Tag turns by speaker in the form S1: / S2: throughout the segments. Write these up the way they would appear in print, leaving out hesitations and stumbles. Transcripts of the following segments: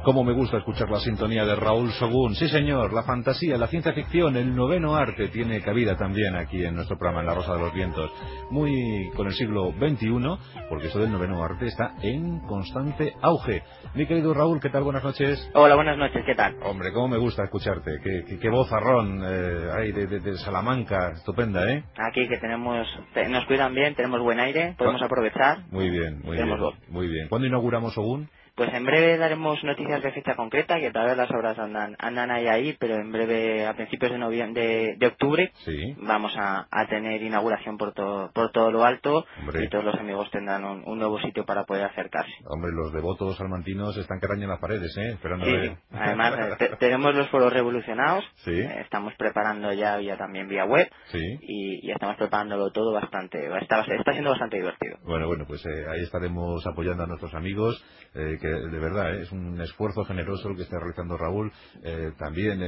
S1: Cómo me gusta escuchar la sintonía de Raúl Según. Sí, señor, la fantasía, la ciencia ficción, el noveno arte tiene cabida también aquí en nuestro programa, en La Rosa de los Vientos. Muy con el siglo XXI, porque eso del noveno arte está en constante auge. Mi querido Raúl, ¿qué tal? Buenas noches.
S2: Hola, buenas noches, ¿qué tal?
S1: Hombre, cómo me gusta escucharte. Qué vozarrón hay de Salamanca, estupenda, ¿eh?
S2: Aquí que nos cuidan bien, tenemos buen aire, podemos aprovechar.
S1: Muy bien, muy
S2: Tenemos
S1: bien,
S2: voz.
S1: muy bien. ¿Cuándo inauguramos Según?
S2: Pues en breve daremos noticias de fecha concreta, que todavía las obras andan ahí, pero en breve, a principios de de octubre,
S1: Sí.
S2: vamos a tener inauguración por todo lo alto.
S1: Hombre.
S2: Y todos los amigos tendrán un nuevo sitio para poder acercarse.
S1: Hombre, los devotos salmantinos están que arañan las paredes, esperando a ver.
S2: Sí. Además, tenemos los foros revolucionados.
S1: Sí.
S2: Estamos preparando ya también vía web.
S1: Sí.
S2: Y estamos preparándolo todo bastante. Está siendo bastante divertido.
S1: Bueno, pues ahí estaremos apoyando a nuestros amigos, que de verdad es un esfuerzo generoso el que está realizando Raúl. También,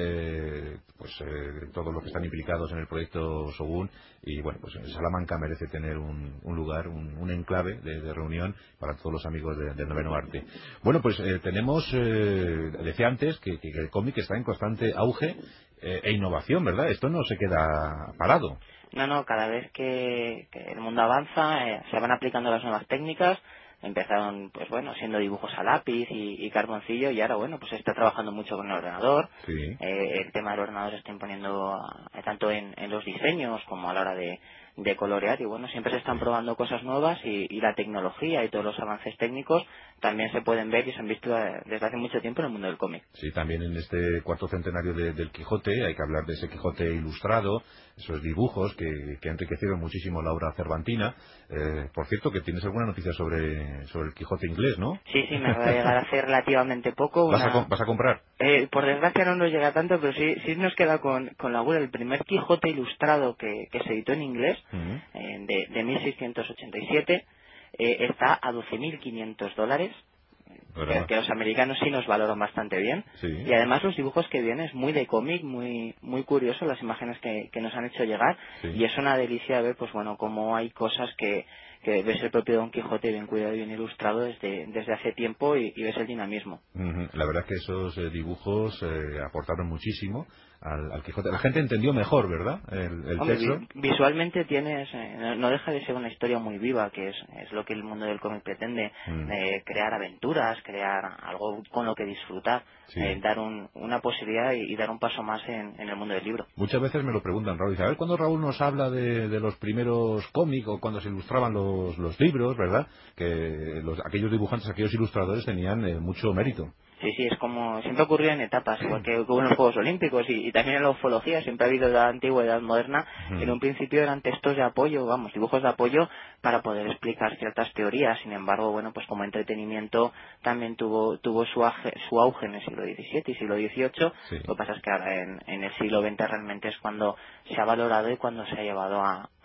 S1: todos los que están implicados en el proyecto Según. Y bueno, pues Salamanca merece tener un lugar, un enclave de reunión para todos los amigos del noveno arte. Bueno, pues tenemos, decía antes, que el cómic está en constante auge e innovación, ¿verdad? Esto no se queda parado.
S2: No, cada vez que el mundo avanza, se van aplicando las nuevas técnicas. Empezaron, pues bueno, siendo dibujos a lápiz y carboncillo, y ahora, bueno, pues se está trabajando mucho con el ordenador.
S1: Sí.
S2: El tema del ordenador se está imponiendo tanto en los diseños como a la hora de colorear, y bueno, siempre se están probando cosas nuevas, y la tecnología y todos los avances técnicos también se pueden ver y se han visto desde hace mucho tiempo en el mundo del cómic.
S1: Sí, también en este cuarto centenario del Quijote hay que hablar de ese Quijote ilustrado, esos dibujos que enriquecieron muchísimo la obra cervantina. Por cierto, que tienes alguna noticia sobre el Quijote inglés, ¿no?
S2: Sí, me va a llegar hace relativamente poco.
S1: ¿Vas a comprar?
S2: Por desgracia no nos llega tanto, pero sí nos queda con la gula. El primer Quijote ilustrado que se editó en inglés, de 1687, está a $12.500. Que los americanos sí nos valoran bastante bien.
S1: Sí.
S2: Y además los dibujos que vienen es muy de cómic, muy curioso, las imágenes que nos han hecho llegar.
S1: Sí.
S2: Y es una delicia ver, pues bueno, cómo hay cosas que ves el propio Don Quijote bien cuidado y bien ilustrado desde hace tiempo, y ves el dinamismo.
S1: La verdad es que esos dibujos aportaron muchísimo al Quijote. La gente entendió mejor, ¿verdad? El
S2: Hombre,
S1: texto.
S2: visualmente tienes, no deja de ser una historia muy viva, que es lo que el mundo del cómic pretende, crear aventuras, crear algo con lo que disfrutar,
S1: Sí.
S2: dar una posibilidad y dar un paso más en el mundo del libro.
S1: Muchas veces me lo preguntan, Raúl, dice, a ver, cuando Raúl nos habla de los primeros cómics o cuando se ilustraban los libros, ¿verdad? Que aquellos dibujantes, aquellos ilustradores tenían mucho mérito.
S2: Sí, es como siempre ocurrió en etapas, igual que hubo en los Juegos Olímpicos y también en la ufología. Siempre ha habido edad antigua y edad moderna. En un principio eran textos de apoyo, dibujos de apoyo para poder explicar ciertas teorías. Sin embargo, bueno, pues como entretenimiento también tuvo su auge en el siglo XVII y siglo XVIII.
S1: Sí.
S2: Lo que pasa es que ahora en el siglo XX realmente es cuando se ha valorado y cuando se ha llevado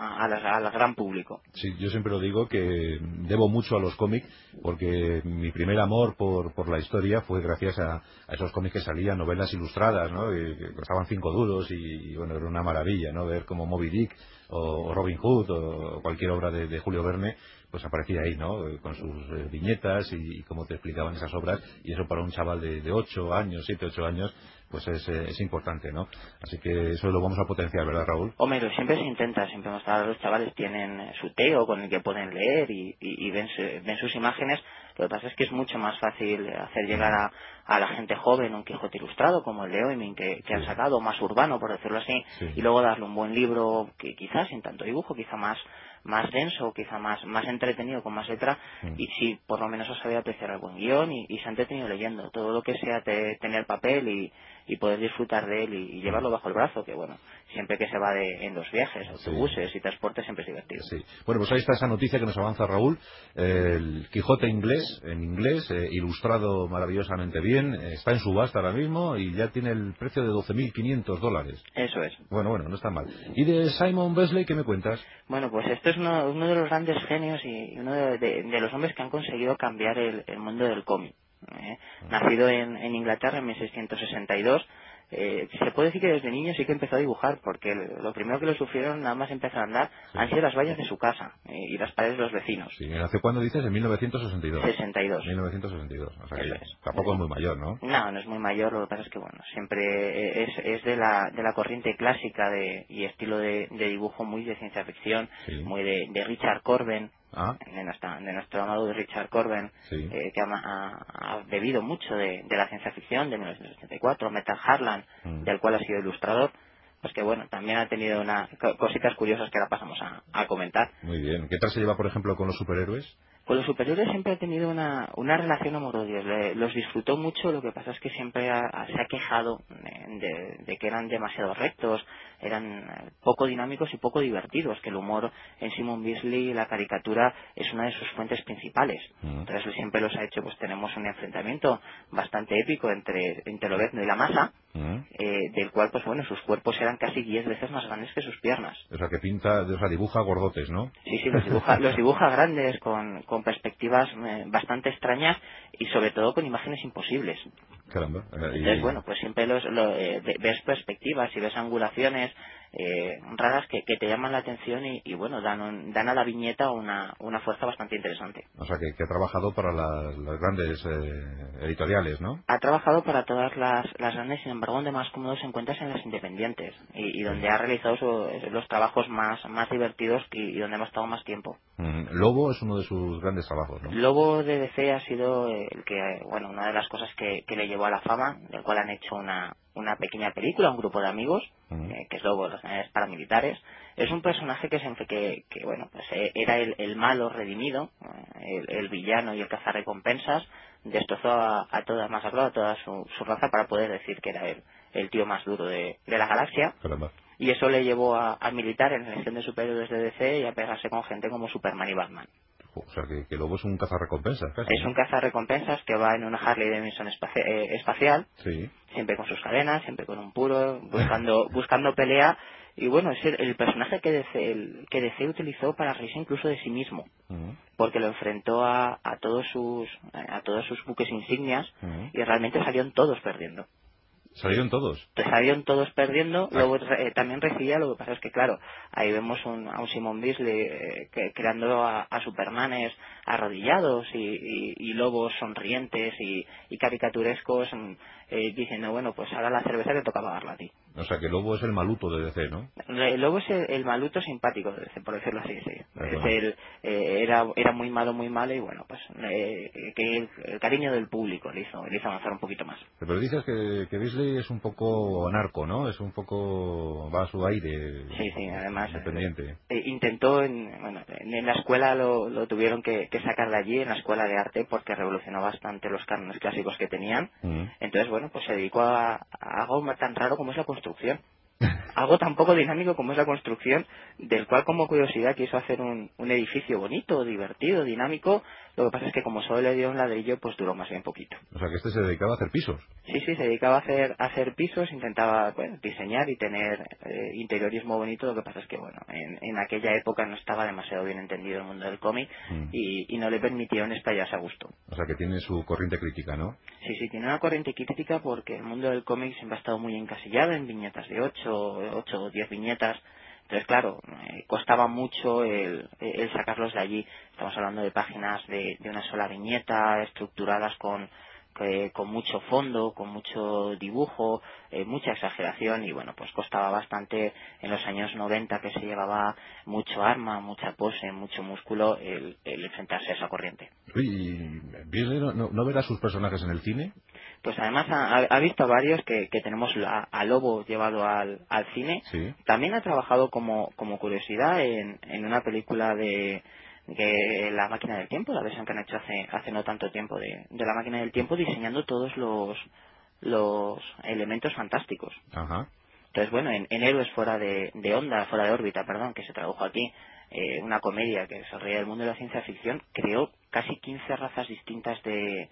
S2: al gran público.
S1: Sí, yo siempre lo digo que debo mucho a los cómics porque mi primer amor por la historia fue gracias a esos cómics que salían, novelas ilustradas, ¿no? Y que costaban 5 duros y bueno, era una maravilla, ¿no? Ver como Moby Dick o Robin Hood o cualquier obra de Julio Verne pues aparecía ahí, ¿no? Con sus viñetas y cómo te explicaban esas obras, y eso para un chaval de 8 años, 7, 8 años, pues es importante, ¿no? Así que eso lo vamos a potenciar, ¿verdad, Raúl?
S2: Hombre, siempre se intenta, siempre los chavales tienen su Teo con el que pueden leer y ven sus imágenes. Lo que pasa es que es mucho más fácil hacer llegar a la gente joven un Quijote ilustrado como el de Oemin que han sacado, más urbano, por decirlo así, y luego darle un buen libro que quizás sin tanto dibujo, quizá más denso, quizá más entretenido, con más letra, y sí, por lo menos os sabe apreciar el buen guión y se ha entretenido leyendo. Todo lo que sea tener papel y poder disfrutar de él y llevarlo bajo el brazo, que bueno, siempre que se va en los viajes, autobuses y transportes, siempre es divertido.
S1: Sí. Bueno, pues ahí está esa noticia que nos avanza Raúl, el Quijote en inglés, ilustrado maravillosamente bien, está en subasta ahora mismo y ya tiene el precio de $12.500.
S2: Eso es.
S1: Bueno, no está mal. ¿Y de Simon Bisley qué me cuentas?
S2: Bueno, pues esto es uno de los grandes genios y uno de los hombres que han conseguido cambiar el mundo del cómic. Nacido en Inglaterra en 1662, se puede decir que desde niño sí que empezó a dibujar, porque lo primero que lo sufrieron nada más empezar a andar
S1: Sí.
S2: han sido las vallas de su casa y las paredes de los vecinos.
S1: Sí, ¿hace cuándo dices? En 1962.
S2: 62.
S1: 1962. O sea que
S2: Eso es.
S1: tampoco es muy mayor, ¿no?
S2: No, no es muy mayor, lo que pasa es que bueno, siempre es de la corriente clásica y estilo de dibujo muy de ciencia ficción,
S1: Sí.
S2: muy de Richard Corben,
S1: Ah,
S2: de nuestro amado Richard Corben,
S1: sí.
S2: que ha bebido mucho de la ciencia ficción de 1984, Metal Harlan,
S1: Mm.
S2: del cual ha sido ilustrador, pues que bueno, también ha tenido cositas curiosas que ahora pasamos a comentar.
S1: Muy bien. ¿Qué tal se lleva, por ejemplo, con los superhéroes?
S2: Con los superiores siempre ha tenido una relación amor-odio. Los disfrutó mucho, lo que pasa es que siempre se ha quejado de que eran demasiado rectos, eran poco dinámicos y poco divertidos, que el humor en Simon Bisley, la caricatura, es una de sus fuentes principales. Entonces él siempre los ha hecho, pues tenemos un enfrentamiento bastante épico entre Lobezno y la masa, del cual, pues bueno, sus cuerpos eran casi 10 veces más grandes que sus piernas.
S1: O sea, que dibuja gordotes, ¿no?
S2: Sí, sí, los dibuja grandes, con perspectivas bastante extrañas y sobre todo con imágenes imposibles.
S1: Caramba.
S2: Entonces, bueno, pues siempre ves perspectivas y ves angulaciones raras que te llaman la atención y bueno, dan a la viñeta una fuerza bastante interesante.
S1: O sea, que ha trabajado para las grandes editoriales, ¿no?
S2: Ha trabajado para todas las grandes, sin embargo, donde más cómodo se encuentra es en las independientes y donde ha realizado los trabajos más divertidos y donde hemos estado más tiempo.
S1: Lobo es uno de sus grandes trabajos, ¿no?
S2: Lobo de DC ha sido una de las cosas que le llevó a la fama, del cual han hecho una pequeña película, un grupo de amigos, que es Lobo, los generales paramilitares. Es un personaje que bueno, pues era el malo redimido, el villano y el cazarrecompensas, destrozó a toda su raza para poder decir que era el tío más duro de la galaxia.
S1: Caramba.
S2: Y eso le llevó a militar en la Legión de Superhéroes de DC y a pegarse con gente como Superman y Batman.
S1: O sea, que Lobo es un cazarrecompensas, casi,
S2: Es
S1: ¿no?
S2: un cazarrecompensas que va en una Harley Davidson espacial,
S1: Sí.
S2: siempre con sus cadenas, siempre con un puro, buscando pelea. Y bueno, es el personaje que DC utilizó para reírse incluso de sí mismo, porque lo enfrentó a todos sus buques insignias y realmente salieron todos perdiendo.
S1: ¿Salieron todos?
S2: Salieron todos perdiendo,
S1: Ay.
S2: luego también recibía, lo que pasa es que claro, ahí vemos a un Simon Bisley creando a Supermanes arrodillados y lobos sonrientes y caricaturescos, diciendo, bueno, pues ahora la cerveza te toca pagarla a ti.
S1: O sea, que Lobo es el maluto de DC, ¿no?
S2: El lobo es el maluto simpático de DC, por decirlo así, sí.
S1: Bueno.
S2: Era muy malo y bueno, pues que el cariño del público le hizo avanzar un poquito más.
S1: Pero dices que Beasley es un poco anarco, ¿no? Es un poco... va a su aire.
S2: Sí, además
S1: independiente.
S2: intentó, en la escuela lo tuvieron que sacar de allí, en la escuela de arte, porque revolucionó bastante los cánones clásicos que tenían. Entonces, bueno, pues se dedicó a algo tan raro como es la construcción. Algo tan poco dinámico como es la construcción, del cual como curiosidad quiso hacer un edificio bonito, divertido, dinámico. Lo que pasa es que como solo le dio un ladrillo, pues duró más bien poquito.
S1: O sea, que este se dedicaba a hacer pisos.
S2: Sí, se dedicaba a hacer pisos, intentaba diseñar y tener interiorismo bonito. Lo que pasa es que bueno, en aquella época no estaba demasiado bien entendido el mundo del cómic y no le permitieron estallarse a gusto.
S1: O sea, que tiene su corriente crítica, ¿no?
S2: Sí, tiene una corriente crítica porque el mundo del cómic siempre ha estado muy encasillado en viñetas de 8 o 10 viñetas. Entonces, claro, costaba mucho el sacarlos de allí. Estamos hablando de páginas de una sola viñeta, estructuradas con mucho fondo, con mucho dibujo, mucha exageración y bueno, pues costaba bastante en los años 90 que se llevaba mucho arma, mucha pose, mucho músculo el enfrentarse a esa corriente.
S1: ¿Y Beasley no verá sus personajes en el cine?
S2: Pues además ha visto varios que tenemos a Lobo llevado al cine.
S1: Sí.
S2: También ha trabajado como curiosidad en una película de La máquina del tiempo, la versión que han hecho hace no tanto tiempo de La máquina del tiempo, diseñando todos los elementos fantásticos.
S1: Ajá.
S2: Entonces, bueno, en Héroes fuera de órbita, que se tradujo aquí, una comedia que desarrolla el mundo de la ciencia ficción, creó casi 15 razas distintas de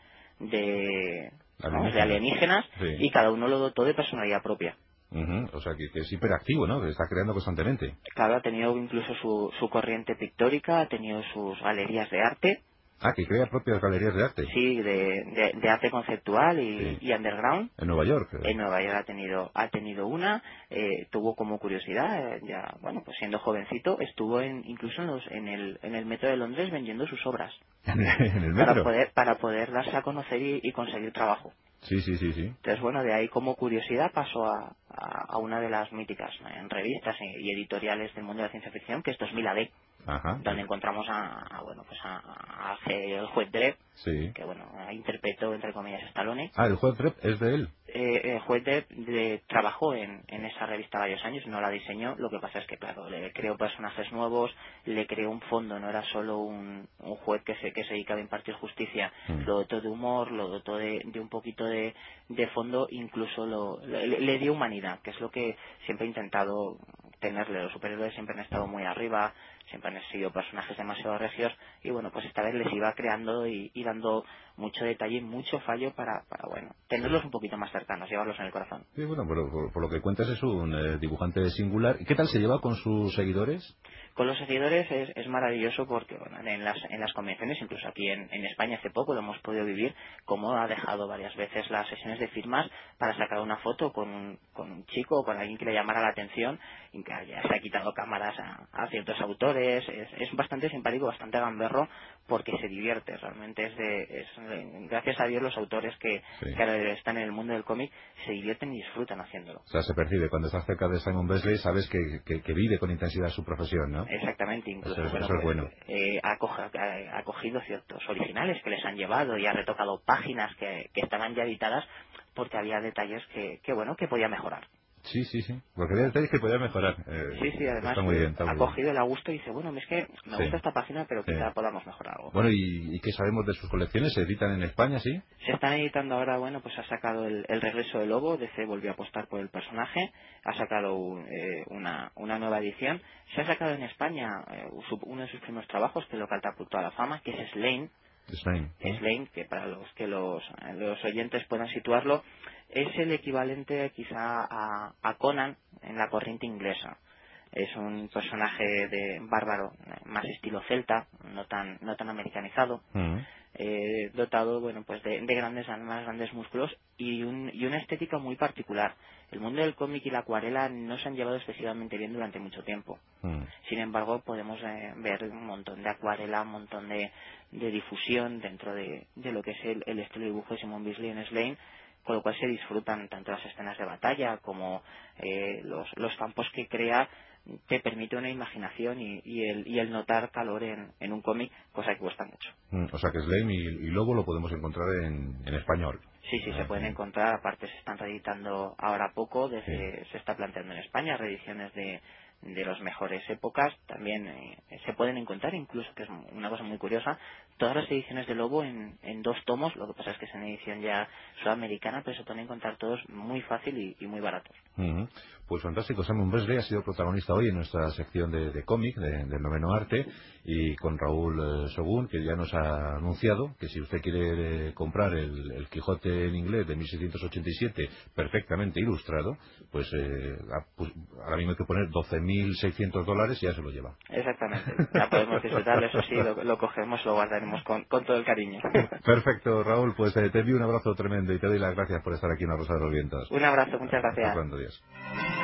S2: alienígenas
S1: Sí.
S2: y cada uno lo dotó de personalidad propia.
S1: O sea, que es hiperactivo, ¿no? Que está creando constantemente.
S2: Claro, ha tenido incluso su corriente pictórica, ha tenido sus galerías de arte
S1: Ah, que crea propias galerías de arte.
S2: Sí, de arte conceptual
S1: Sí.
S2: y underground.
S1: En Nueva York.
S2: En Nueva York ha tenido una, tuvo como curiosidad, ya, bueno, pues siendo jovencito, estuvo incluso en el metro de Londres vendiendo sus obras.
S1: ¿En el metro?
S2: Para poder darse a conocer y conseguir trabajo.
S1: Sí.
S2: Entonces, bueno, de ahí como curiosidad pasó a una de las míticas en revistas y editoriales del mundo de la ciencia ficción, que es 2000 AD,
S1: Ajá.
S2: donde encontramos el juez Dredd,
S1: Sí.
S2: que bueno, interpretó entre comillas Stallone.
S1: Ah, el juez Dredd es de él.
S2: El juez Dredd trabajó en esa revista varios años, no la diseñó. Lo que pasa es que, claro, le creó personajes nuevos, le creó un fondo, no era solo un juez que se dedicaba a impartir justicia. Lo dotó de humor, lo dotó de un poquito de fondo, incluso le dio humanidad, que es lo que siempre he intentado tenerle. Los superhéroes siempre han estado muy arriba, siempre han sido personajes demasiado regios, y bueno, pues esta vez les iba creando y dando mucho detalle, mucho fallo para bueno, tenerlos un poquito más cercanos, llevarlos en el corazón.
S1: Sí, bueno, por lo que cuentas es un dibujante singular. ¿Y qué tal se lleva con sus seguidores?
S2: Con los seguidores es maravilloso porque bueno, en las convenciones, incluso aquí en España hace poco lo hemos podido vivir, como ha dejado varias veces las sesiones de firmas para sacar una foto con un chico o con alguien que le llamara la atención, y que ya se ha quitado cámaras a ciertos autores. Es bastante simpático, bastante gamberro, porque se divierte. Realmente gracias a Dios los autores que ahora están en el mundo del cómic se divierten y disfrutan haciéndolo.
S1: O sea, se percibe, cuando estás cerca de Simon Bisley sabes que vive con intensidad su profesión, ¿no?
S2: Exactamente, incluso
S1: Eso es bueno.
S2: Ha cogido ciertos originales que les han llevado y ha retocado páginas que estaban ya editadas, porque había detalles que podía mejorar.
S1: Sí, porque hay detalles que podría mejorar.
S2: Sí, además
S1: está muy bien,
S2: ha cogido el a gusto y dice, bueno, es que me gusta esta página, pero quizá podamos mejorar algo.
S1: Bueno, ¿y qué sabemos de sus colecciones? ¿Se editan en España, sí?
S2: Se están editando ahora, bueno, pues ha sacado el regreso del lobo, DC volvió a apostar por el personaje, ha sacado una nueva edición. Se ha sacado en España uno de sus primeros trabajos, que lo catapultó a la fama, que es Slane. Slane, que para los oyentes puedan situarlo, es el equivalente quizá a Conan en la corriente inglesa. Es un personaje de bárbaro, más estilo celta, no tan americanizado, dotado, bueno, pues de más grandes músculos y una estética muy particular. El mundo del cómic y la acuarela no se han llevado excesivamente bien durante mucho tiempo. Sin embargo, podemos ver un montón de acuarela, un montón de difusión dentro de lo que es el estilo de dibujo de Simon Bisley en Slane, con lo cual se disfrutan tanto las escenas de batalla como los campos que crea. Te permite una imaginación y el notar calor en un cómic, cosa que cuesta mucho.
S1: O sea que Slane y Lobo lo podemos encontrar en español.
S2: Sí, se pueden encontrar. Aparte se están reeditando ahora poco, se está planteando en España reediciones de las mejores épocas. También se pueden encontrar, incluso, que es una cosa muy curiosa, todas las ediciones de Lobo en 2 tomos. Lo que pasa es que es en edición ya sudamericana, pero se pueden encontrar todos muy fácil y muy baratos.
S1: Pues fantástico. Simon Bisley ha sido protagonista hoy en nuestra sección de cómic del Noveno Arte, y con Raúl Sogún, que ya nos ha anunciado que si usted quiere comprar el Quijote en inglés de 1687 perfectamente ilustrado, pues ahora mismo hay que poner $12.600 y ya se lo lleva.
S2: Exactamente, ya podemos disfrutarlo. Eso sí, lo cogemos, lo guardaremos con todo el cariño.
S1: Perfecto, Raúl, pues te envío un abrazo tremendo y te doy las gracias por estar aquí en La Rosa de los Vientos.
S2: Un abrazo, muchas gracias.
S1: Hasta pronto, adiós.